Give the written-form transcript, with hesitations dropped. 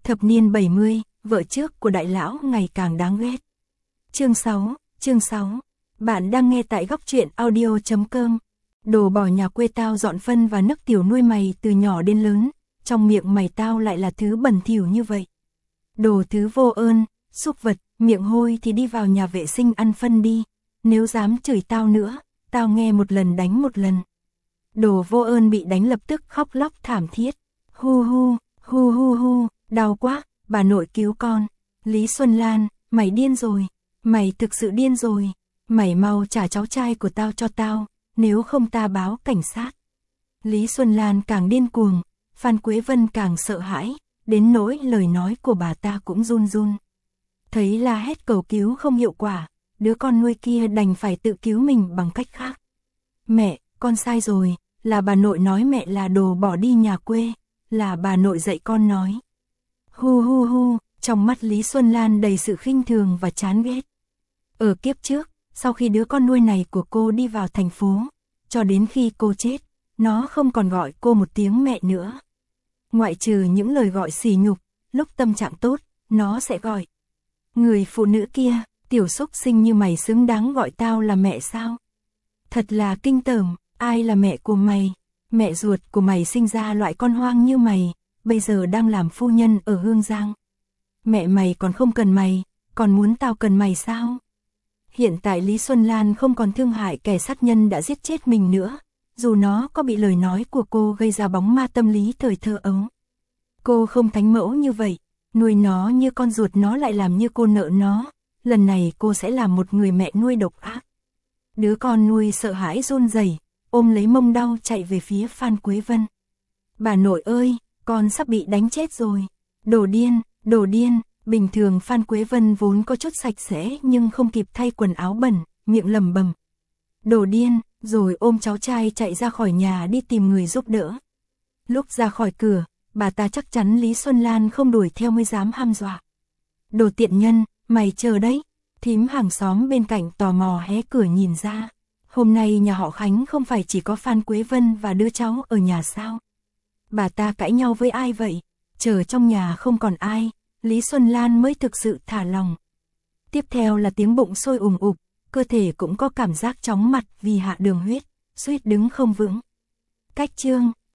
Thập niên 70, vợ trước của đại lão ngày càng đáng ghét. Chương 6. Bạn đang nghe tại góc truyện audio.com. Đồ bỏ nhà quê tao dọn phân và nước tiểu nuôi mày từ nhỏ đến lớn, trong miệng mày tao lại là thứ bẩn thỉu như vậy. Đồ thứ vô ơn, súc vật, miệng hôi thì đi vào nhà vệ sinh ăn phân đi, nếu dám chửi tao nữa, tao nghe một lần đánh một lần. Đồ vô ơn bị đánh lập tức khóc lóc thảm thiết. Hu, đau quá, bà nội cứu con. Lý Xuân Lan, mày điên rồi, mày thực sự điên rồi, mày mau trả cháu trai của tao cho tao, nếu không ta báo cảnh sát. Lý Xuân Lan càng điên cuồng, Phan Quế Vân càng sợ hãi, đến nỗi lời nói của bà ta cũng run run. Thấy la hét cầu cứu không hiệu quả, đứa con nuôi kia đành phải tự cứu mình bằng cách khác. Mẹ, con sai rồi, là bà nội nói mẹ là đồ bỏ đi nhà quê, là bà nội dạy con nói. Hu, trong mắt Lý Xuân Lan đầy sự khinh thường và chán ghét. Ở kiếp trước, sau khi đứa con nuôi này của cô đi vào thành phố, cho đến khi cô chết, nó không còn gọi cô một tiếng mẹ nữa. Ngoại trừ những lời gọi sỉ nhục, lúc tâm trạng tốt, nó sẽ gọi. Người phụ nữ kia, tiểu xúc sinh như mày xứng đáng gọi tao là mẹ sao? Thật là kinh tởm, ai là mẹ của mày? Mẹ ruột của mày sinh ra loại con hoang như mày, bây giờ đang làm phu nhân ở Hương Giang. Mẹ mày còn không cần mày, còn muốn tao cần mày sao? Hiện tại Lý Xuân Lan không còn thương hại kẻ sát nhân đã giết chết mình nữa, dù nó có bị lời nói của cô gây ra bóng ma tâm lý thời thơ ấu. Cô không thánh mẫu như vậy, nuôi nó như con ruột nó lại làm như cô nợ nó, lần này cô sẽ làm một người mẹ nuôi độc ác. Đứa con nuôi sợ hãi run rẩy, ôm lấy mông đau chạy về phía Phan Quế Vân. Bà nội ơi, con sắp bị đánh chết rồi. Đồ điên, bình thường Phan Quế Vân vốn có chút sạch sẽ nhưng không kịp thay quần áo bẩn, miệng lẩm bẩm. Đồ điên, rồi ôm cháu trai chạy ra khỏi nhà đi tìm người giúp đỡ. Lúc ra khỏi cửa, bà ta chắc chắn Lý Xuân Lan không đuổi theo mới dám hăm dọa. Đồ tiện nhân, mày chờ đấy. Thím hàng xóm bên cạnh tò mò hé cửa nhìn ra. Hôm nay nhà họ Khánh không phải chỉ có Phan Quế Vân và đứa cháu ở nhà sao? Bà ta cãi nhau với ai vậy? Chờ trong nhà không còn ai, Lý Xuân Lan mới thực sự thả lòng. Tiếp theo là tiếng bụng sôi ùm ụp, cơ thể cũng có cảm giác chóng mặt vì hạ đường huyết, suýt đứng không vững. Cách chương